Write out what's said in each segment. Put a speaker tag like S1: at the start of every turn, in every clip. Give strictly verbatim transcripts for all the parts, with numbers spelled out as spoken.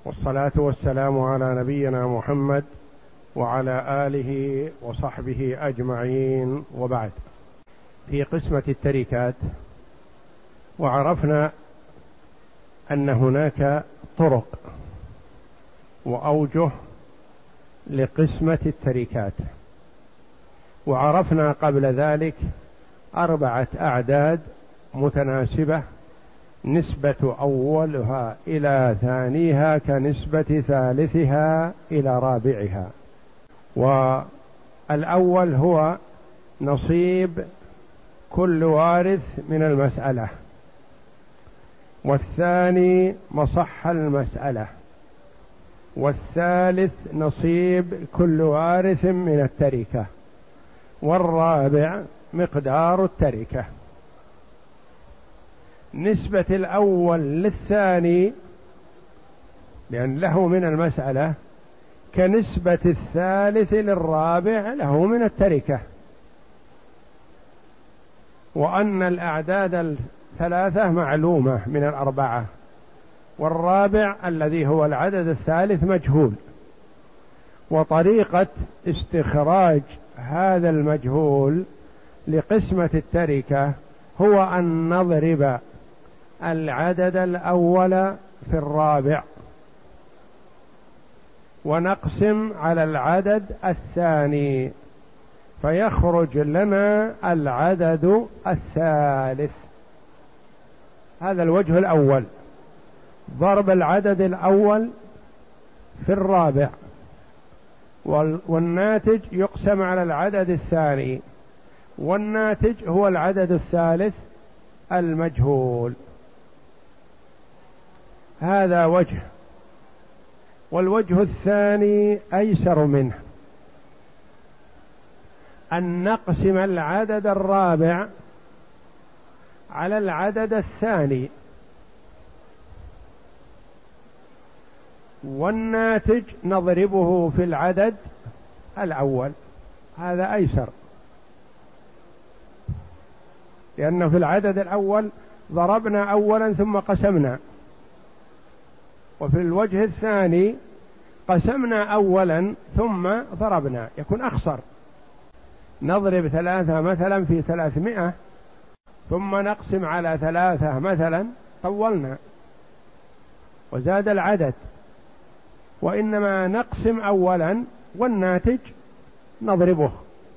S1: والصلاة والسلام على نبينا محمد وعلى آله وصحبه أجمعين، وبعد. في قسمة التركات، وعرفنا أن هناك طرق وأوجه لقسمة التركات، وعرفنا قبل ذلك أربعة أعداد متناسبة، نسبة أولها إلى ثانيها كنسبة ثالثها إلى رابعها. والأول هو نصيب كل وارث من المسألة، والثاني مصح المسألة، والثالث نصيب كل وارث من التركة، والرابع مقدار التركة. نسبة الأول للثاني لأن له من المسألة كنسبة الثالث للرابع له من التركة، وأن الأعداد الثلاثة معلومة من الأربعة، والرابع الذي هو العدد الثالث مجهول. وطريقة استخراج هذا المجهول لقسمة التركة هو أن نضرب العدد الأول في الرابع ونقسم على العدد الثاني فيخرج لنا العدد الثالث. هذا الوجه الأول، ضرب العدد الأول في الرابع، والناتج يقسم على العدد الثاني، والناتج هو العدد الثالث المجهول. هذا وجه. والوجه الثاني أيسر منه، أن نقسم العدد الرابع على العدد الثاني، والناتج نضربه في العدد الأول. هذا أيسر، لأنه في العدد الأول ضربنا أولا ثم قسمنا، وفي الوجه الثاني قسمنا أولا ثم ضربنا، يكون أخسر. نضرب ثلاثة مثلا في ثلاثمائة ثم نقسم على ثلاثة مثلا، طولنا وزاد العدد، وإنما نقسم أولا والناتج نضربه.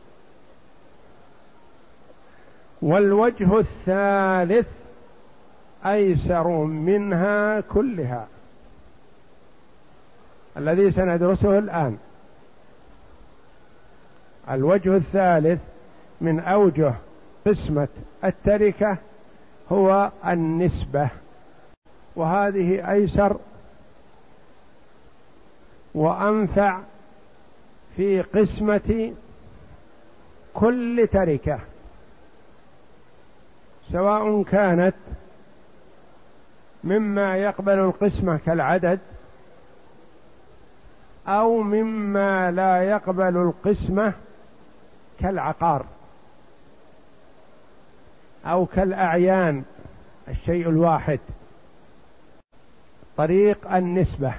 S1: والوجه الثالث أيسر منها كلها، الذي سندرسه الآن. الوجه الثالث من أوجه قسمة التركة هو النسبة، وهذه أيسر وأنفع في قسمة كل تركة، سواء كانت مما يقبل القسمة كالعدد أو مما لا يقبل القسمة كالعقار أو كالأعيان، الشيء الواحد. طريق النسبة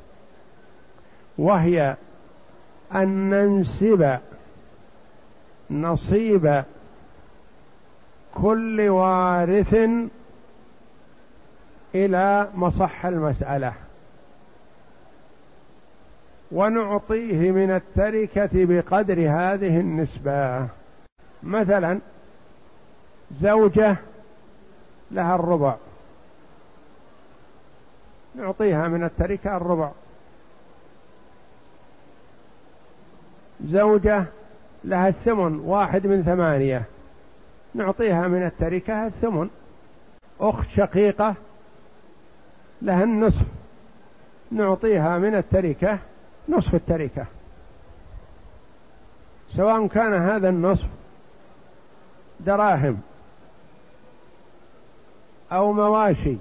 S1: وهي أن ننسب نصيب كل وارث إلى مصح المسألة، ونعطيه من التركة بقدر هذه النسبة. مثلا زوجة لها الربع، نعطيها من التركة الربع. زوجة لها الثمن، واحد من ثمانية، نعطيها من التركة الثمن. أخت شقيقة لها النصف، نعطيها من التركة نصف التركة، سواء كان هذا النصف دراهم أو مواشي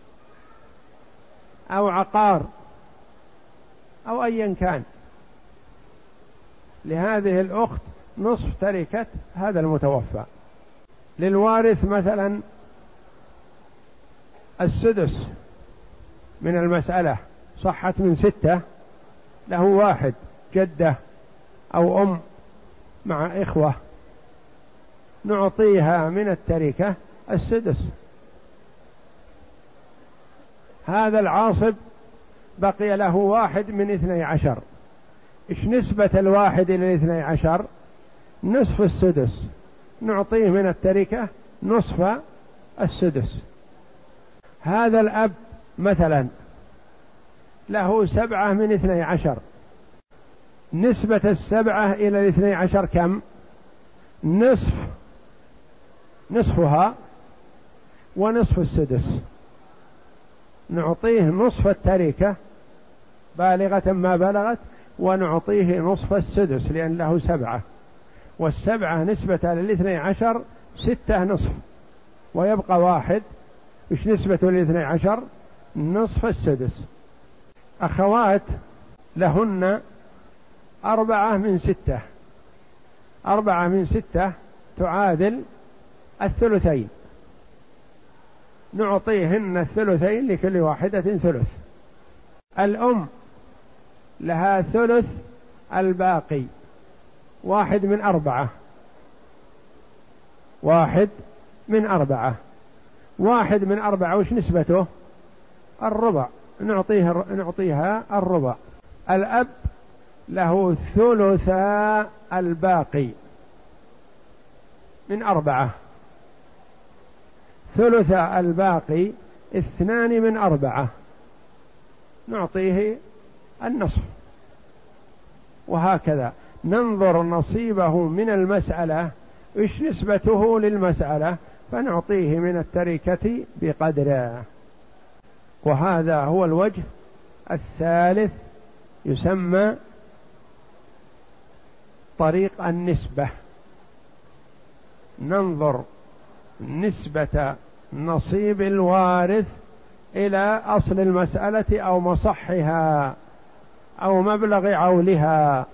S1: أو عقار أو أيا كان. لهذه الأخت نصف تركة هذا المتوفى. للوارث مثلا السدس من المسألة، صحت من ستة، له واحد جدة أو أم مع إخوة، نعطيها من التركة السدس. هذا العاصب بقي له واحد من اثني عشر، إيش نسبة الواحد إلى الاثني عشر؟ نصف السدس، نعطيه من التركة نصف السدس. هذا الأب مثلا له سبعة من اثني عشر، نسبة السبعة إلى الاثني عشر كم؟ نصف، نصفها ونصف السدس، نعطيه نصف التركة بالغة ما بلغت، ونعطيه نصف السدس لأن له سبعة، والسبعة نسبة للاثني عشر ستة نصف، ويبقى واحد، إيش نسبة الاثني عشر؟ نصف السدس. أخوات لهن أربعة من ستة، أربعة من ستة تعادل الثلثين، نعطيهن الثلثين لكل واحدة ثلث. الأم لها ثلث الباقي، واحد من أربعة، واحد من أربعة، واحد من أربعة وش نسبته؟ الربع، نعطيها نعطيها الربع. الأب له ثلثا الباقي من أربعة، ثلثا الباقي اثنان من أربعة، نعطيه النصف. وهكذا ننظر نصيبه من المسألة إيش نسبته للمسألة، فنعطيه من التركة بقدره. وهذا هو الوجه الثالث، يسمى طريق النسبة. ننظر نسبة نصيب الوارث إلى أصل المسألة أو مصحها أو مبلغ عولها،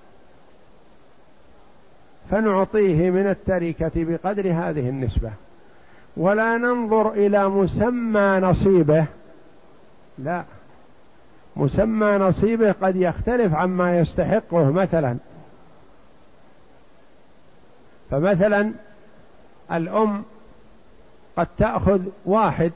S1: فنعطيه من التركة بقدر هذه النسبة. ولا ننظر إلى مسمى نصيبه، لا، مسمى نصيبه قد يختلف عما يستحقه. مثلا فمثلا الأم قد تأخذ واحد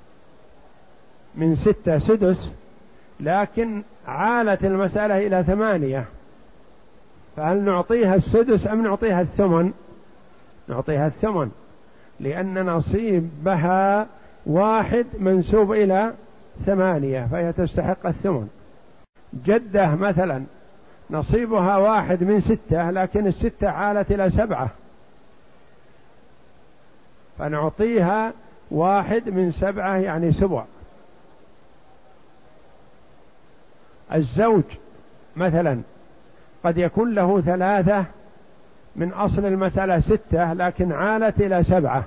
S1: من ستة سدس، لكن عالت المسألة إلى ثمانية، فهل نعطيها السدس أم نعطيها الثمن؟ نعطيها الثمن، لأن نصيبها واحد منسوب إلى ثمانية، فهي تستحق الثمن. جدة مثلا نصيبها واحد من ستة، لكن الستة عالت إلى سبعة، فنعطيها واحد من سبعة يعني سبع. الزوج مثلا قد يكون له ثلاثة من أصل المسألة ستة، لكن عالت إلى سبعة،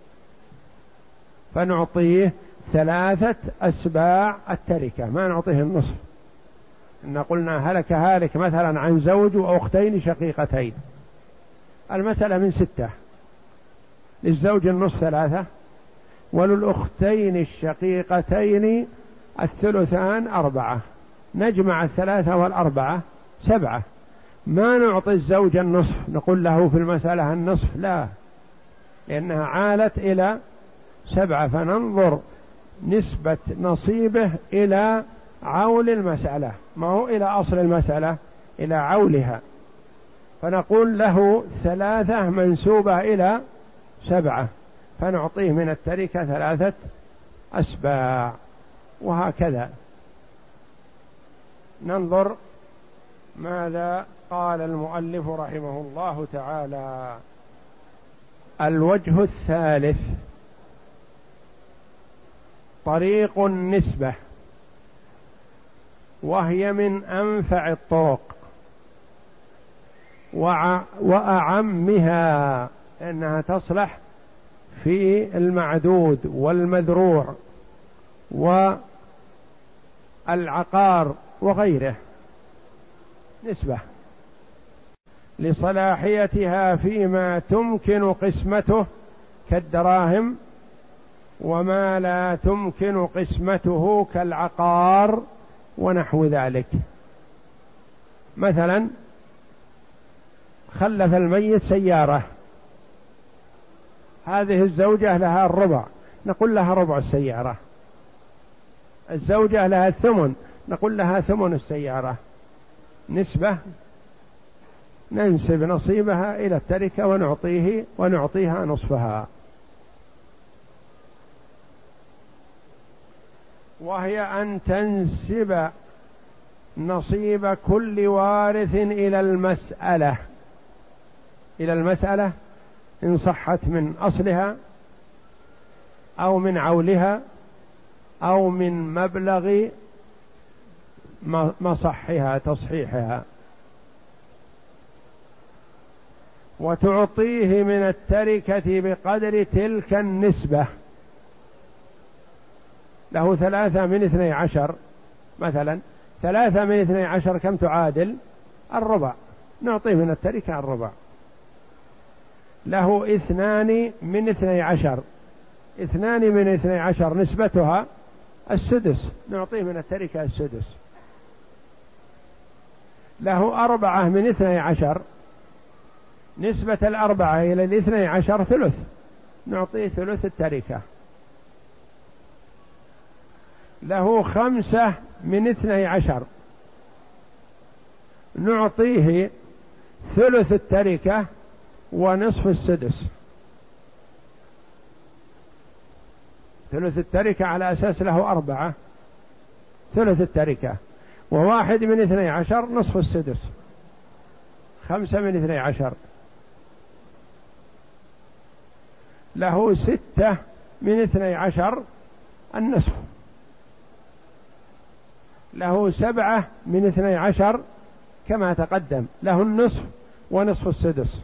S1: فنعطيه ثلاثة أسباع التركة، ما نعطيه النصف. إن قلنا هلك هالك مثلا عن زوج وأختين شقيقتين، المسألة من ستة، للزوج النصف ثلاثة، وللأختين الشقيقتين الثلثان أربعة، نجمع الثلاثة والأربعة سبعة. ما نعطي الزوج النصف، نقول له في المسألة النصف، لا، لأنها عالت إلى سبعة، فننظر نسبة نصيبه إلى عول المسألة، ما هو إلى أصل المسألة، إلى عولها، فنقول له ثلاثة منسوبة إلى سبعة، فنعطيه من التركة ثلاثة أسباع. وهكذا ننظر ماذا قال المؤلف رحمه الله تعالى. الوجه الثالث طريق النسبة، وهي من أنفع الطرق وأعمها، أنها تصلح في المعدود والمذروع والعقار وغيره. نسبة لصلاحيتها فيما تمكن قسمته كالدراهم، وما لا تمكن قسمته كالعقار ونحو ذلك. مثلا خلف الميت سيارة، هذه الزوجة لها الربع، نقول لها ربع السيارة. الزوجة لها الثمن، نقول لها ثمن السيارة. نسبة، ننسب نصيبها إلى التركة ونعطيه ونعطيها نصفها. وهي أن تنسب نصيب كل وارث إلى المسألة، إلى المسألة إن صحت من أصلها أو من عولها أو من مبلغ مصحها تصحيحها، وتعطيه من التركة بقدر تلك النسبة. له ثلاثة من اثني عشر مثلا، ثلاثة من اثني عشر كم تعادل؟ الربع، نعطيه من التركة الربع. له اثنان من اثني عشر، اثنان من اثني عشر نسبتها السدس، نعطيه من التركة السدس. له أربعة من اثني عشر، نسبة الأربعة إلى الاثني عشر ثلث، نعطيه ثلث التركة. له خمسة من اثني عشر، نعطيه ثلث التركة ونصف السدس. ثلث التركة على أساس له أربعة، ثلث التركة، وواحد من اثني عشر نصف السدس، خمسة من اثني عشر. له ستة من اثني عشر النصف. له سبعة من اثني عشر كما تقدم، له النصف ونصف السدس.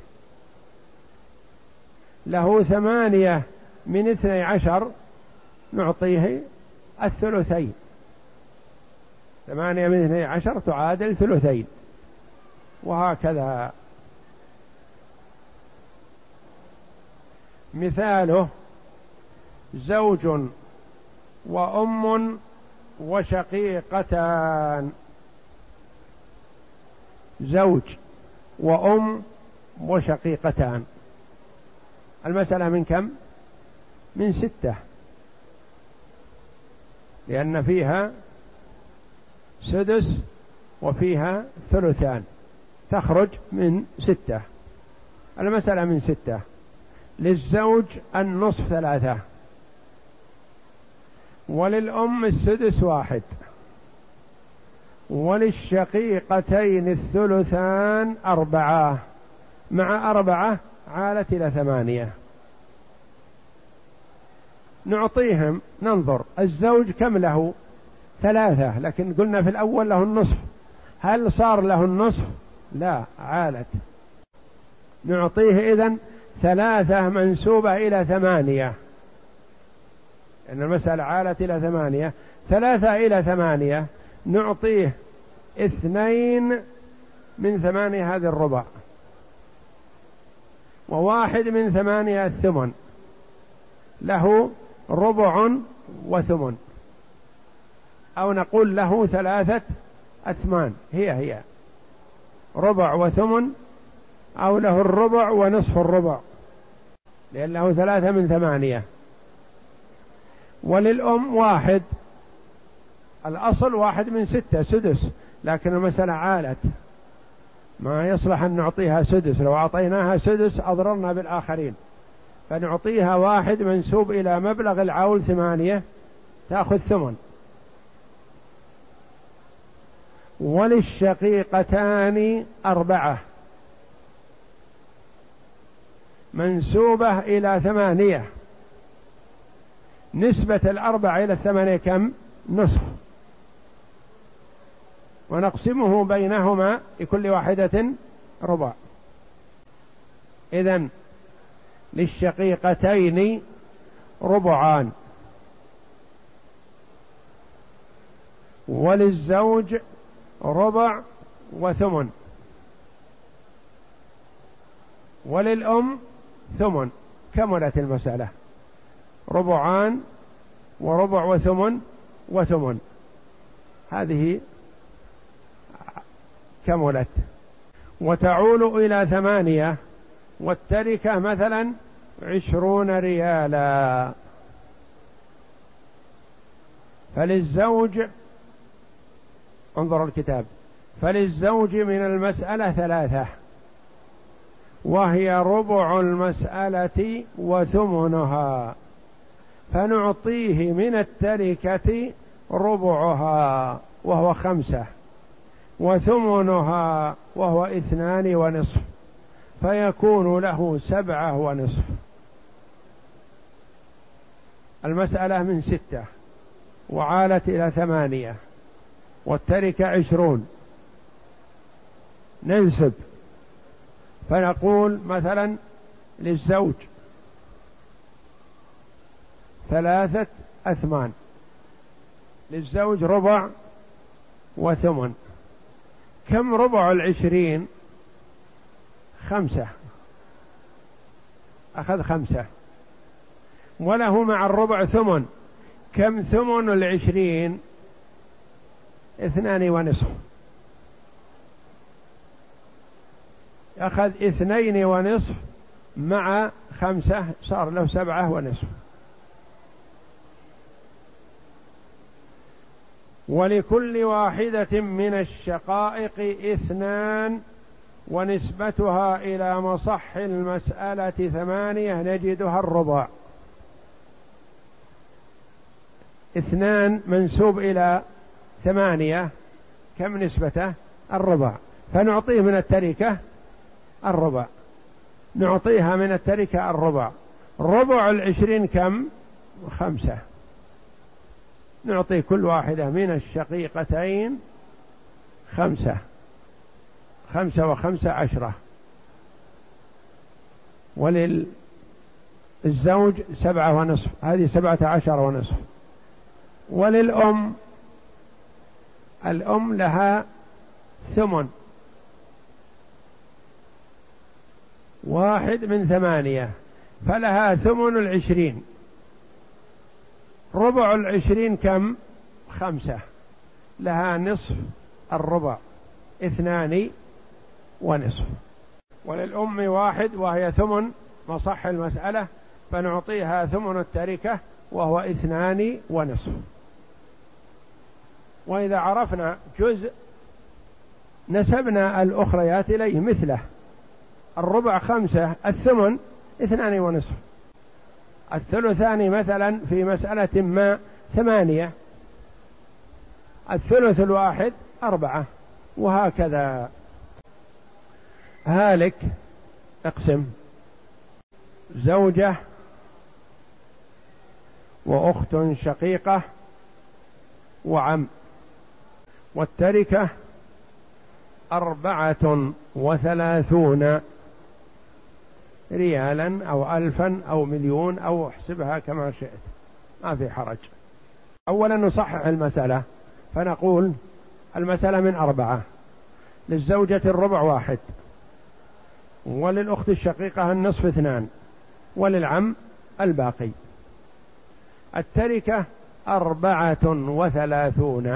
S1: له ثمانية من اثني عشر، نعطيه الثلثين، ثمانية من اثني عشر تعادل ثلثين، وهكذا. مثاله زوج وأم وشقيقتان. زوج وأم وشقيقتان، المسألة من كم؟ من ستة، لأن فيها سدس وفيها ثلثان، تخرج من ستة. المسألة من ستة. للزوج النصف ثلاثة، وللأم السدس واحد، وللشقيقتين الثلثان أربعة، مع أربعة عالت إلى ثمانية. نعطيهم، ننظر الزوج كم له؟ ثلاثة، لكن قلنا في الأول له النصف، هل صار له النصف؟ لا، عالت. نعطيه إذن ثلاثة منسوبة إلى ثمانية، إن المسألة عالت إلى ثمانية، ثلاثة إلى ثمانية، نعطيه اثنين من ثمانية، هذه الربع، وواحد من ثمانية الثمن، له ربع وثمن، أو نقول له ثلاثة أثمان، هي هي ربع وثمن، أو له الربع ونصف الربع، لأنه ثلاثة من ثمانية. وللأم واحد، الأصل واحد من ستة سدس، لكن المسألة عالت، ما يصلح أن نعطيها سدس، لو أعطيناها سدس أضررنا بالآخرين، فنعطيها واحد منسوب إلى مبلغ العول ثمانية، تأخذ ثمن. وللشقيقتان أربعة منسوبة إلى ثمانية، نسبة الأربعة إلى الثمانية كم؟ نصف، ونقسمه بينهما لكل واحدة ربع. إذن للشقيقتين ربعان، وللزوج ربع وثمن، وللأم ثمن. كملت المسألة، ربعان وربع وثمن وثمن، هذه كملت. وتعول إلى ثمانية، والتركة مثلا عشرون ريالا، فللزوج، انظروا الكتاب، فللزوج من المسألة ثلاثة، وهي ربع المسألة وثمنها، فنعطيه من التركة ربعها وهو خمسة، وثمنها وهو اثنان ونصف، فيكون له سبعة ونصف. المسألة من ستة وعالت إلى ثمانية، والتركة عشرون، ننسب فنقول مثلا للزوج ثلاثة أثمان، للزوج ربع وثمن. كم ربع العشرين؟ خمسة، أخذ خمسة، وله مع الربع ثمن. كم ثمن العشرين؟ اثنان ونصف، أخذ اثنين ونصف مع خمسة، صار له سبعة ونصف. ولكل واحدة من الشقائق اثنان، ونسبتها إلى مصح المسألة ثمانية، نجدها الربع. اثنان منسوب إلى ثمانية، كم نسبته؟ الربع، فنعطيه من التركة الربع، نعطيها من التركة الربع. ربع العشرين كم؟ خمسة، نعطي كل واحدة من الشقيقتين خمسة، خمسة وخمسة عشرة، وللزوج سبعة ونصف، هذه سبعة عشر ونصف. وللأم، الأم لها ثمن، واحد من ثمانية، فلها ثمن العشرين. ربع العشرين كم؟ خمسة، لها نصف الربع، اثنان ونصف. وللأم واحد، وهي ثمن مصح المسألة، فنعطيها ثمن التركة وهو اثنان ونصف. وإذا عرفنا جزء نسبنا الأخريات إليه مثله. الربع خمسة، الثمن اثنان ونصف، الثلثان مثلا في مسألة ما ثمانية، الثلث الواحد أربعة، وهكذا. هالك اقسم زوجة وأخت شقيقة وعم، والتركة أربعة وثلاثون ريالا أو ألفا أو مليون، أو احسبها كما شئت، ما في حرج. أولا نصحح المسألة، فنقول المسألة من أربعة، للزوجة الربع واحد، وللأخت الشقيقة النصف اثنان، وللعم الباقي. التركة أربعة وثلاثون،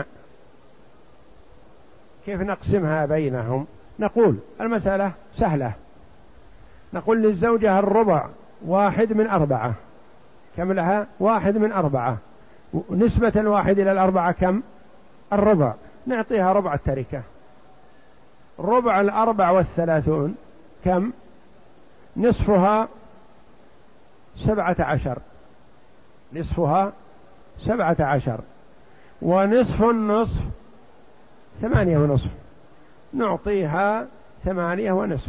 S1: كيف نقسمها بينهم؟ نقول المسألة سهلة، نقول للزوجة الربع واحد من أربعة، كم لها؟ واحد من أربعة، نسبة الواحد إلى الأربعة كم؟ الربع، نعطيها ربع التركة. ربع الأربع والثلاثون كم؟ نصفها سبعة عشر، نصفها سبعة عشر، ونصف النصف ثمانية ونصف، نعطيها ثمانية ونصف.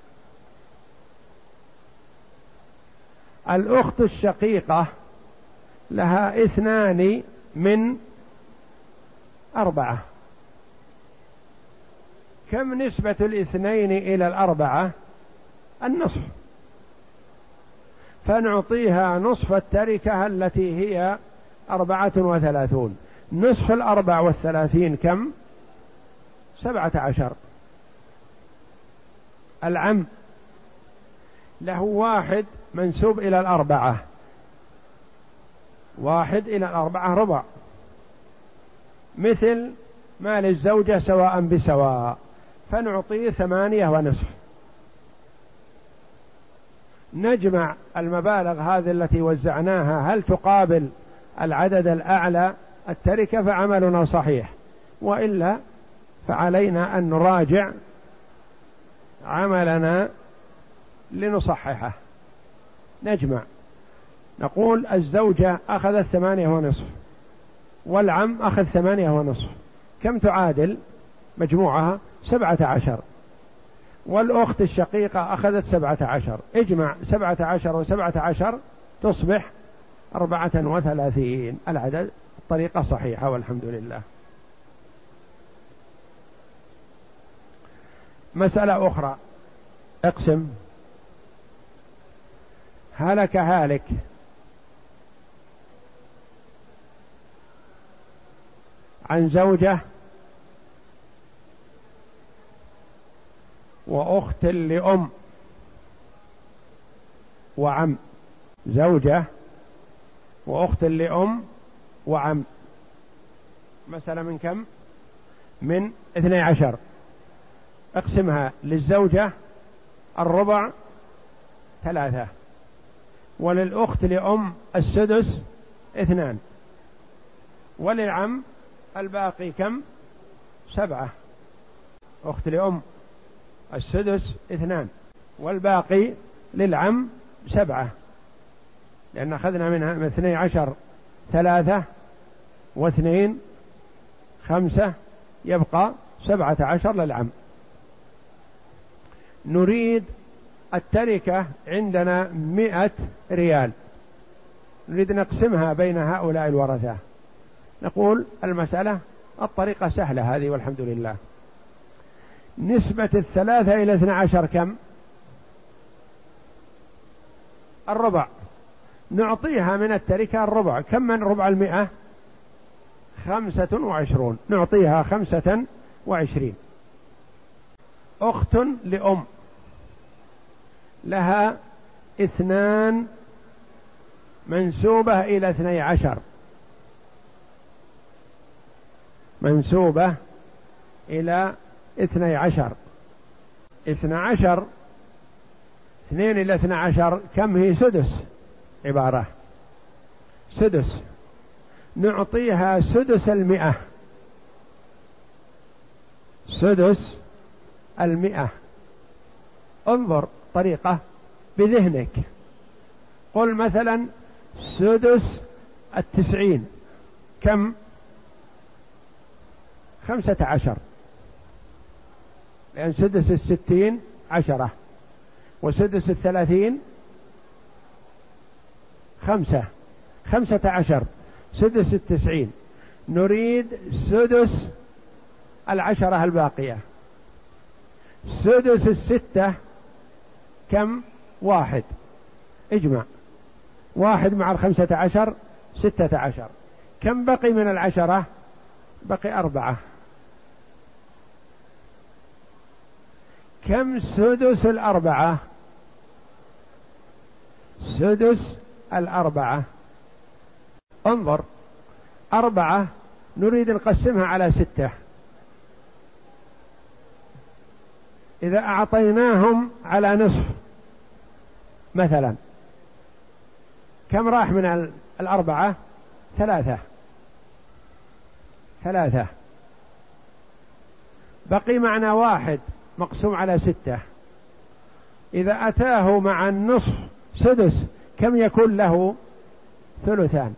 S1: الأخت الشقيقة لها اثنان من أربعة، كم نسبة الاثنين إلى الأربعة؟ النصف، فنعطيها نصف التركة التي هي أربعة وثلاثون. نصف الأربع والثلاثين كم؟ سبعة عشر. العم له واحد منسوب إلى الأربعة، واحد إلى الأربعة ربع، مثل مال الزوجة سواء بسواء، فنعطيه ثمانية ونصف. نجمع المبالغ هذه التي وزعناها هل تقابل العدد الأعلى التركة فعملنا صحيح، وإلا فعلينا أن نراجع عملنا لنصححه. نجمع نقول الزوجة أخذت ثمانية ونصف والعم أخذ ثمانية ونصف، كم تعادل مجموعها؟ سبعة عشر. والأخت الشقيقة أخذت سبعة عشر، اجمع سبعة عشر وسبعة عشر تصبح أربعة وثلاثين. العدد الطريقة صحيحة والحمد لله. مسألة أخرى، اقسم. هلك هالك عن زوجة وأخت لأم وعم، زوجة وأخت لأم وعم، مسألة من كم؟ من اثني عشر. اقسمها للزوجة الربع ثلاثة، وللأخت لأم السدس اثنان، وللعم الباقي كم؟ سبعة. أخت لأم السدس اثنان والباقي للعم سبعة، لأن أخذنا منها من اثني عشر ثلاثة واثنين خمسة، يبقى سبعة عشر للعم. نريد التركة عندنا مئة ريال، نريد نقسمها بين هؤلاء الورثة. نقول المسألة الطريقة سهلة هذه والحمد لله. نسبة الثلاثة إلى اثنى عشر كم؟ الربع. نعطيها من التركة الربع. كم من ربع المئة؟ خمسة وعشرون. نعطيها خمسة وعشرين. أخت لأم لها اثنان منسوبة إلى اثني عشر، منسوبة إلى اثني عشر. اثنى عشر اثنين إلى اثنى عشر كم هي؟ سدس، عبارة سدس. نعطيها سدس المئة، سدس المئة. انظر طريقة بذهنك، قل مثلا سدس التسعين كم؟ خمسة عشر، لأن سدس الستين عشرة، وسدس الثلاثين خمسة، خمسة عشر. سدس التسعين نريد سدس العشرة الباقية. سدس الستة كم؟ واحد. اجمع واحد مع الخمسة عشر ستة عشر. كم بقي من العشرة؟ بقي أربعة. كم سدس الأربعة؟ سدس الأربعة. انظر، أربعة نريد نقسمها على ستة. إذا أعطيناهم على نصف مثلا كم راح من الأربعة؟ ثلاثة، ثلاثة. بقي معنا واحد مقسوم على ستة. إذا أتاه مع النصف سدس كم يكون له؟ ثلثان.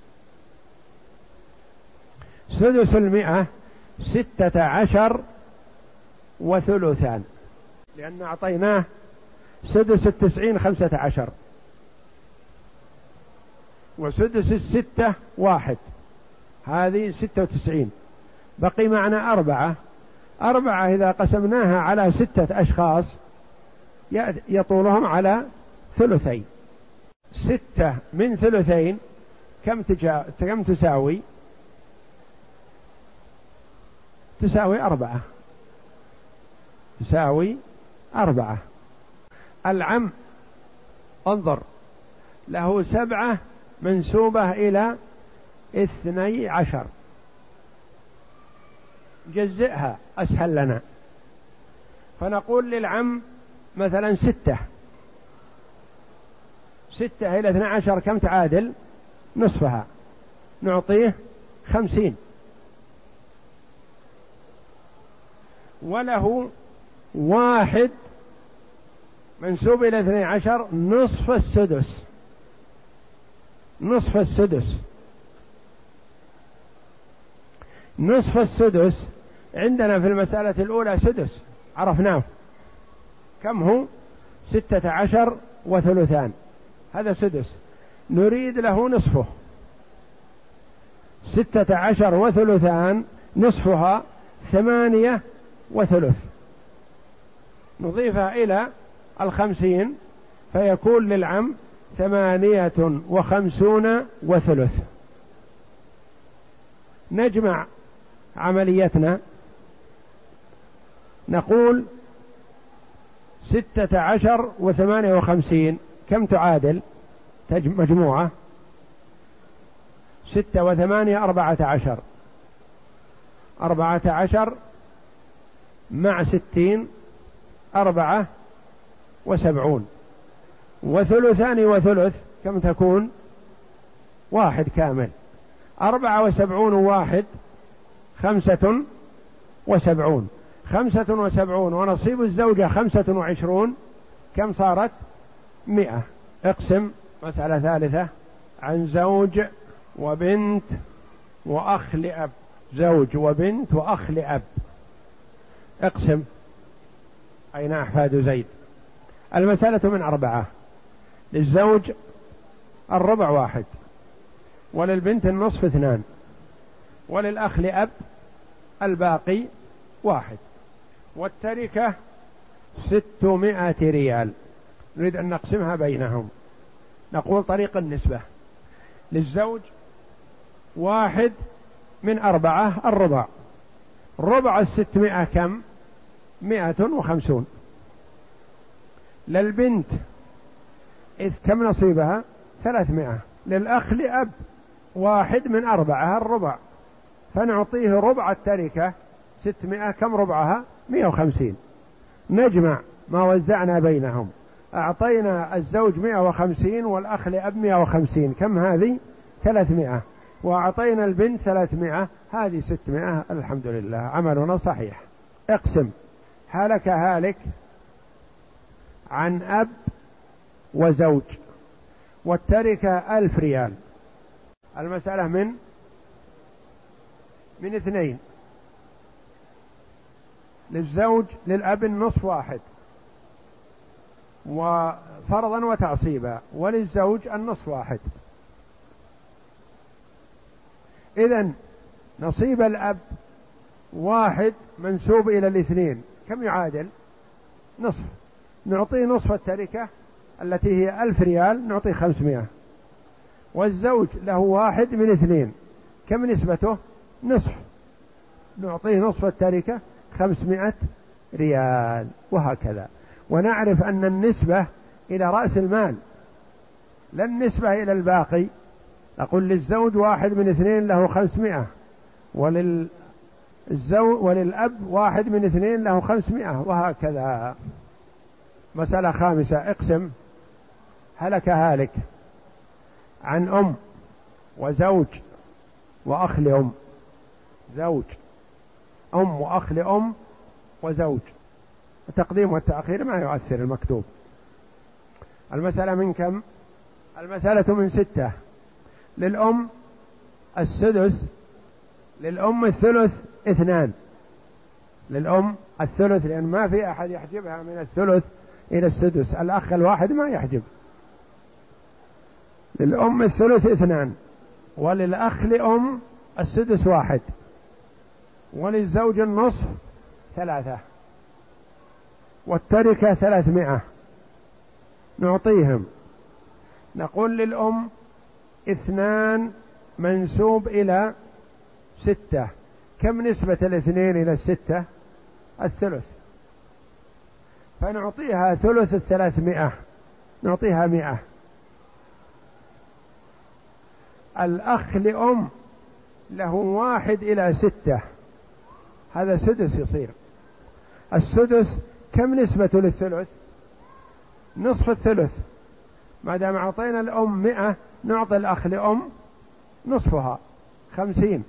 S1: سدس المئة ستة عشر وثلثان، لأن أعطيناه سدس التسعين خمسة عشر، وسدس الستة واحد، هذه ستة وتسعين. بقي معنا أربعة. أربعة إذا قسمناها على ستة أشخاص يطولهم على ثلثين. ستة من ثلثين كم تجا... كم تساوي؟ تساوي أربعة، تساوي أربعة. العم انظر له سبعة منسوبة إلى اثني عشر، جزئها أسهل لنا. فنقول للعم مثلا ستة، ستة إلى اثنى عشر كم تعادل؟ نصفها، نعطيه خمسين. وله واحد منسوب إلى اثني عشر نصف السدس، نصف السدس، نصف السدس عندنا في المسألة الأولى سدس عرفناه كم هو؟ ستة عشر وثلثان، هذا سدس، نريد له نصفه. ستة عشر وثلثان نصفها ثمانية وثلث، نضيفها إلى الخمسين فيكون للعم ثمانية وخمسون وثلث. نجمع عمليتنا، نقول ستة عشر وثمانية وخمسين كم تعادل؟ مجموعة ستة وثمانية أربعة عشر، أربعة عشر مع ستين أربعة وسبعون، وثلثان وثلث كم تكون؟ واحد كامل، أربعة وسبعون واحد خمسة وسبعون، خمسة وسبعون ونصيب الزوجة خمسة وعشرون كم صارت؟ مئة. اقسم مسألة ثالثة عن زوج وبنت وأخ لأب، زوج وبنت وأخ لأب، اقسم. أين أحفاد زيد؟ المسألة من أربعة، للزوج الربع واحد، وللبنت النصف اثنان، وللأخ لأب الباقي واحد، والتركة ستمائة ريال. نريد أن نقسمها بينهم. نقول طريق النسبة، للزوج واحد من أربعة الربع، ربع الستمائة كم؟ مائة وخمسون. للبنت إذ كم نصيبها؟ ثلاثمائة. للأخ لأب واحد من أربعة الربع، فنعطيه ربع التركة ستمائة، كم ربعها؟ مائة وخمسين. نجمع ما وزعنا بينهم، أعطينا الزوج مائة وخمسين والأخ لأب مائة وخمسين، كم هذه؟ ثلاثمائة. وأعطينا البنت ثلاثمائة، هذه ستمائة. الحمد لله عملنا صحيح. اقسم هلك هالك عن أب وزوج، والتركة ألف ريال. المسألة من من اثنين، للزوج للأب النصف واحد وفرضا وتعصيبا، وللزوج النصف واحد. إذن نصيب الأب واحد منسوب إلى الاثنين كم يعادل؟ نصف، نعطيه نصف التركة التي هي ألف ريال، نعطيه خمسمائة. والزوج له واحد من اثنين، كم نسبته؟ نصف، نعطيه نصف التركة خمسمائة ريال، وهكذا. ونعرف أن النسبة إلى رأس المال لا النسبة إلى الباقي. نقول للزوج واحد من اثنين له خمسمائة، وللزوج وللأب واحد من اثنين له خمسمائة، وهكذا. مسألة خامسة، اقسم هلك هالك عن أم وزوج وأخ لأم، زوج أم وأخ لأم وزوج، التقديم والتأخير ما يؤثر المكتوب. المسألة من كم؟ المسألة من ستة. للأم السدس، للأم الثلث اثنان، للأم الثلث، لأن ما في أحد يحجبها من الثلث إلى السدس، الأخ الواحد ما يحجب. للأم الثلث اثنان، وللأخ لأم السدس واحد، وللزوج النصف ثلاثة، والتركة ثلاثمائة. نعطيهم، نقول للأم اثنان منسوب إلى ستة، كم نسبة الاثنين إلى الستة؟ الثلث، فنعطيها ثلث الثلاثمائة، نعطيها مئة. الأخ لأم له واحد إلى ستة، هذا سدس يصير. السدس كم نسبته للثلث؟ نصف الثلث. ما دام أعطينا الأم مئة نعطي الأخ لأم نصفها خمسين.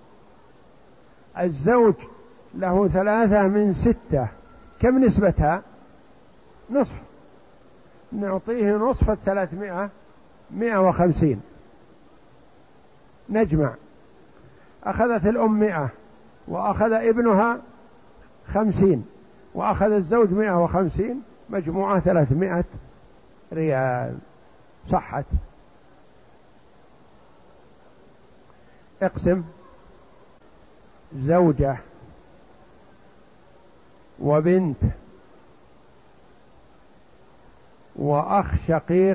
S1: الزوج له ثلاثة من ستة، كم نسبتها؟ نصف، نعطيه نصف الثلاثمائة، مئة وخمسين. نجمع، أخذت الأم مئة وأخذ ابنها خمسين وأخذ الزوج مئة وخمسين، مجموعة ثلاثمائة ريال. صحت. اقسم زوجة وبنت وأخ شقيق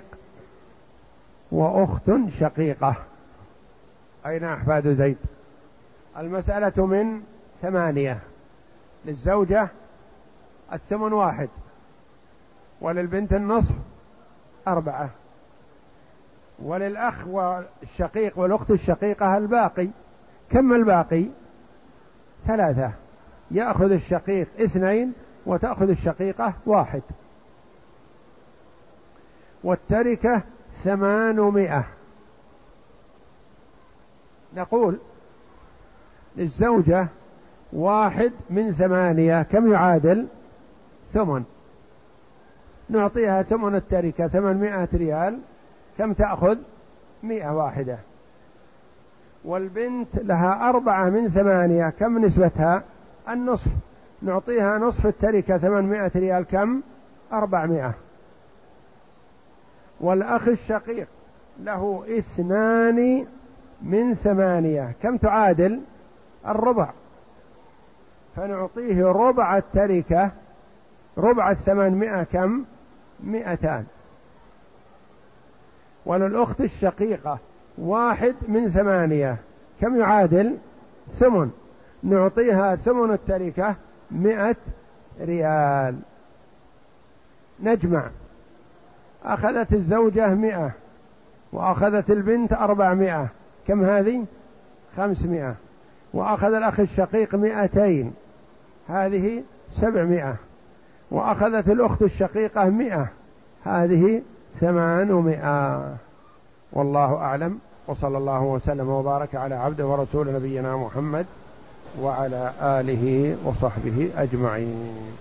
S1: وأخت شقيقة. أين أحفاد زيد؟ المسألة من ثمانية. للزوجة الثمن واحد، وللبنت النصف أربعة، وللأخ والشقيق والأخت الشقيقة الباقي. كم الباقي؟ ثلاثة. يأخذ الشقيق اثنين وتأخذ الشقيقة واحد. والتركة ثمانمائة. نقول للزوجة واحد من ثمانية، كم يعادل؟ ثمن. نعطيها ثمن التركة ثمانمائة ريال، كم تأخذ؟ مئة واحدة. والبنت لها أربعة من ثمانية، كم نسبتها؟ النصف، نعطيها نصف التركة ثمانمائة ريال، كم؟ أربعمائة. والأخ الشقيق له اثنان من ثمانية، كم تعادل؟ الربع، فنعطيه ربع التركة، ربع الثمانمائة كم؟ مئتان. وللأخت الشقيقة واحد من ثمانية، كم يعادل؟ ثمن، نعطيها ثمن التركة مئة ريال. نجمع، أخذت الزوجة مئة وأخذت البنت أربعمائة، كم هذه؟ خمسمائة. وأخذ الأخ الشقيق مئتين، هذه سبعمائة. وأخذت الأخت الشقيقة مئة، هذه ثمانمائة. والله أعلم، وصلى الله وسلم وبارك على عبده ورسول نبينا محمد وعلى آله وصحبه أجمعين.